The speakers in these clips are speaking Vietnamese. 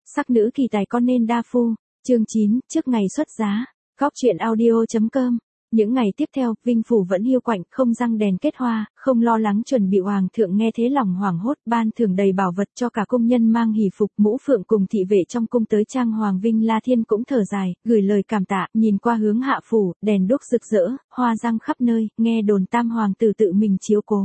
Sắc nữ kỳ tài có nên đa phu. Chương 9, trước ngày xuất giá. Góc truyện audio.com. Những ngày tiếp theo, Vinh Phủ vẫn hiu quạnh, không răng đèn kết hoa, không lo lắng chuẩn bị hoàng thượng nghe thế lòng hoảng hốt, ban thưởng đầy bảo vật cho cả công nhân mang hỷ phục, mũ phượng cùng thị vệ trong cung tới trang hoàng. Vinh La Thiên cũng thở dài, gửi lời cảm tạ, nhìn qua hướng Hạ Phủ, đèn đuốc rực rỡ, hoa răng khắp nơi, nghe đồn tam hoàng tử tự mình chiếu cố.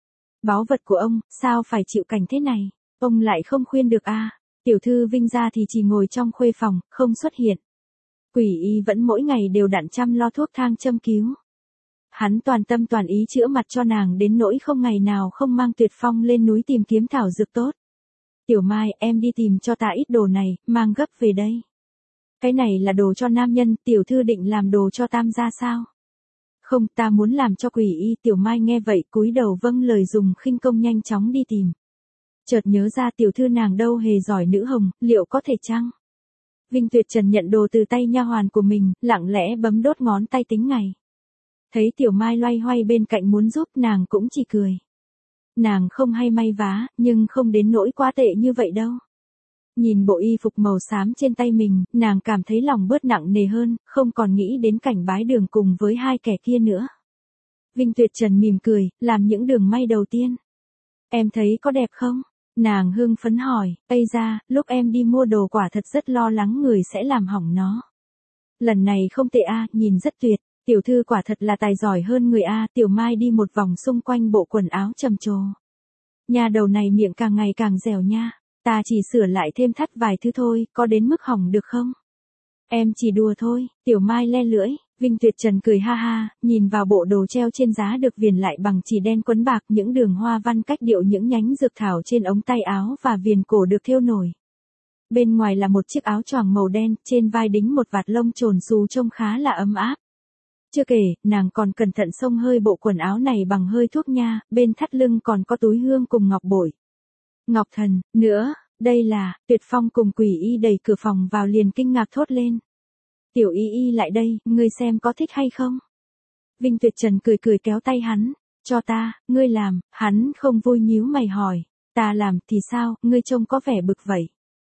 Báu vật của ông, sao phải chịu cảnh thế này? Ông lại không khuyên được à? Tiểu thư Vinh gia thì chỉ ngồi trong khuê phòng, không xuất hiện. Quỷ y vẫn mỗi ngày đều đặn chăm lo thuốc thang châm cứu. Hắn toàn tâm toàn ý chữa mặt cho nàng đến nỗi không ngày nào không mang Tuyệt Phong lên núi tìm kiếm thảo dược tốt. Tiểu Mai, em đi tìm cho ta ít đồ này, mang gấp về đây. Cái này là đồ cho nam nhân, tiểu thư định làm đồ cho tam gia sao? Không, ta muốn làm cho quỷ y. Tiểu Mai nghe vậy cúi đầu vâng lời, dùng khinh công nhanh chóng đi tìm. Chợt nhớ ra tiểu thư nàng đâu hề giỏi nữ hồng, liệu có thể chăng? Vinh Tuyệt Trần nhận đồ từ tay nha hoàn của mình, lặng lẽ bấm đốt ngón tay tính ngày. Thấy Tiểu Mai loay hoay bên cạnh muốn giúp, nàng cũng chỉ cười. Nàng không hay may vá, nhưng không đến nỗi quá tệ như vậy đâu. Nhìn bộ y phục màu xám trên tay mình, nàng cảm thấy lòng bớt nặng nề hơn, không còn nghĩ đến cảnh bái đường cùng với hai kẻ kia nữa. Vinh Tuyệt Trần mỉm cười, làm những đường may đầu tiên. Em thấy có đẹp không? Nàng hưng phấn hỏi, ây ra, lúc em đi mua đồ quả thật rất lo lắng người sẽ làm hỏng nó. Lần này không tệ a, nhìn rất tuyệt, tiểu thư quả thật là tài giỏi hơn người a. Tiểu Mai đi một vòng xung quanh bộ quần áo trầm trồ. Nhà đầu này miệng càng ngày càng dẻo nha, ta chỉ sửa lại thêm thắt vài thứ thôi, có đến mức hỏng được không? Em chỉ đùa thôi. Tiểu Mai le lưỡi. Vinh Tuyệt Trần cười ha ha, nhìn vào bộ đồ treo trên giá được viền lại bằng chỉ đen quấn bạc, những đường hoa văn cách điệu, những nhánh dược thảo trên ống tay áo và viền cổ được thêu nổi. Bên ngoài là một chiếc áo choàng màu đen, trên vai đính một vạt lông trồn xù trông khá là ấm áp. Chưa kể, nàng còn cẩn thận xông hơi bộ quần áo này bằng hơi thuốc nha, bên thắt lưng còn có túi hương cùng ngọc bội. Ngọc thần, nữa, đây là. Tuyệt Phong cùng quỷ y đẩy cửa phòng vào liền kinh ngạc thốt lên. Tiểu y y lại đây, ngươi xem có thích hay không? Vinh Tuyệt Trần cười cười kéo tay hắn, cho ta, ngươi làm. Hắn không vui nhíu mày hỏi, ta làm thì sao, ngươi trông có vẻ bực vậy.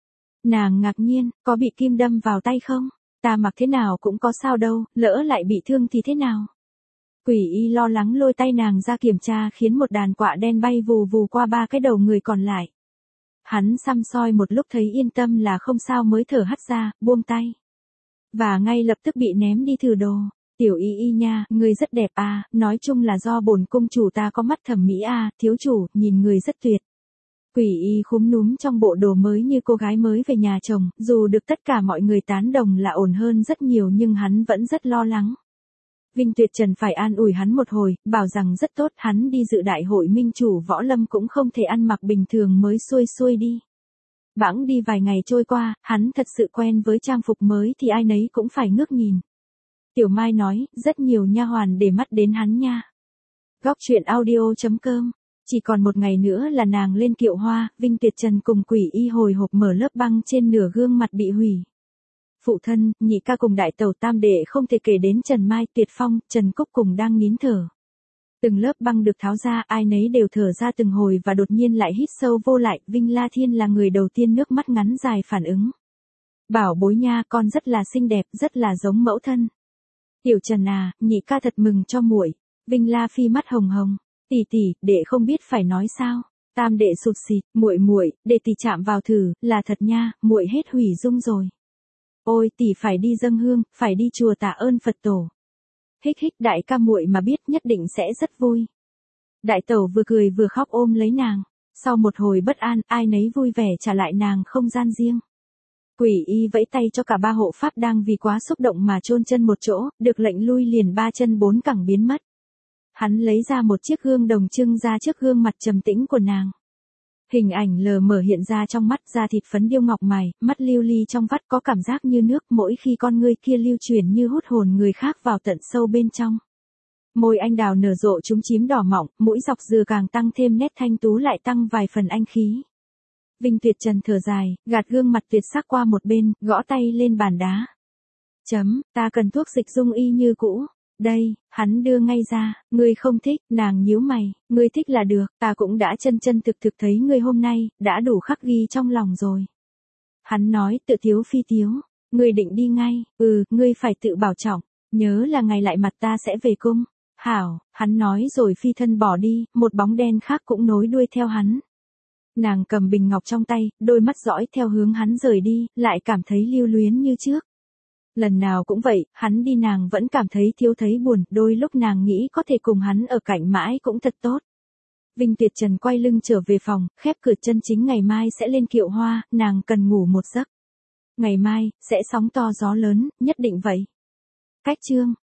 Nàng ngạc nhiên, có bị kim đâm vào tay không? Ta mặc thế nào cũng có sao đâu, lỡ lại bị thương thì thế nào? Quỷ y lo lắng lôi tay nàng ra kiểm tra, khiến một đàn quạ đen bay vù vù qua ba cái đầu người còn lại. Hắn săm soi một lúc thấy yên tâm là không sao mới thở hắt ra, buông tay. Và ngay lập tức bị ném đi thử đồ. Tiểu y y nha, ngươi rất đẹp à, nói chung là do bổn cung chủ ta có mắt thẩm mỹ à, thiếu chủ, nhìn người rất tuyệt. Quỷ y khúm núm trong bộ đồ mới như cô gái mới về nhà chồng, dù được tất cả mọi người tán đồng là ổn hơn rất nhiều nhưng hắn vẫn rất lo lắng. Vinh Tuyệt Trần phải an ủi hắn một hồi, bảo rằng rất tốt, hắn đi dự đại hội minh chủ võ lâm cũng không thể ăn mặc bình thường mới xuôi xuôi đi. Bẵng đi vài ngày trôi qua, hắn thật sự quen với trang phục mới thì ai nấy cũng phải ngước nhìn. Tiểu Mai nói, rất nhiều nha hoàn để mắt đến hắn nha. Góc truyện audio.com. Chỉ còn một ngày nữa là nàng lên kiệu hoa, Vinh Tuyệt Trần cùng quỷ y hồi hộp mở lớp băng trên nửa gương mặt bị hủy. Phụ thân, nhị ca cùng đại tẩu tam đệ không thể kể đến Trần Mai, Tuyệt Phong, Trần Cúc cùng đang nín thở. Từng lớp băng được tháo ra, ai nấy đều thở ra từng hồi và đột nhiên lại hít sâu vô lại. Vinh La Thiên là người đầu tiên nước mắt ngắn dài phản ứng. Bảo bối nha, con rất là xinh đẹp, rất là giống mẫu thân. Tiểu Trần à, nhị ca thật mừng cho muội. Vinh La Phi mắt hồng hồng. Tỷ tỷ, đệ không biết phải nói sao. Tam đệ sụt sịt, muội, đệ tỷ chạm vào thử, là thật nha, muội hết hủy dung rồi. Ôi, tỷ phải đi dâng hương, phải đi chùa tạ ơn Phật tổ. Hích hích, đại ca muội mà biết nhất định sẽ rất vui. Đại tẩu vừa cười vừa khóc ôm lấy nàng. Sau một hồi bất an, ai nấy vui vẻ trả lại nàng không gian riêng. Quỷ y vẫy tay cho cả ba hộ pháp đang vì quá xúc động mà chôn chân một chỗ, được lệnh lui liền ba chân bốn cẳng biến mất. Hắn lấy ra một chiếc gương đồng trưng ra trước gương mặt trầm tĩnh của nàng. Hình ảnh lờ mờ hiện ra trong mắt, da thịt phấn điêu ngọc mày, mắt lưu ly trong vắt có cảm giác như nước, mỗi khi con ngươi kia lưu chuyển như hút hồn người khác vào tận sâu bên trong. Môi anh đào nở rộ trúng chím đỏ mọng, mũi dọc dừa càng tăng thêm nét thanh tú, lại tăng vài phần anh khí. Vinh Tuyệt Trần thở dài, gạt gương mặt tuyệt sắc qua một bên, gõ tay lên bàn đá. Ta cần thuốc dịch dung y như cũ. Đây, hắn đưa ngay ra, ngươi không thích, nàng nhíu mày, ngươi thích là được, ta cũng đã chân chân thực thực thấy ngươi hôm nay, đã đủ khắc ghi trong lòng rồi. Hắn nói tự tiếu phi tiếu. Ngươi định đi ngay, ngươi phải tự bảo trọng, nhớ là ngày lại mặt ta sẽ về cung. Hảo, hắn nói rồi phi thân bỏ đi, một bóng đen khác cũng nối đuôi theo hắn. Nàng cầm bình ngọc trong tay, đôi mắt dõi theo hướng hắn rời đi, lại cảm thấy lưu luyến như trước. Lần nào cũng vậy, hắn đi nàng vẫn cảm thấy thiếu thấy buồn, đôi lúc nàng nghĩ có thể cùng hắn ở cạnh mãi cũng thật tốt. Vinh Tuyệt Trần quay lưng trở về phòng, khép cửa chân chính ngày mai sẽ lên kiệu hoa, nàng cần ngủ một giấc. Ngày mai, sẽ sóng to gió lớn, nhất định vậy. Cách chương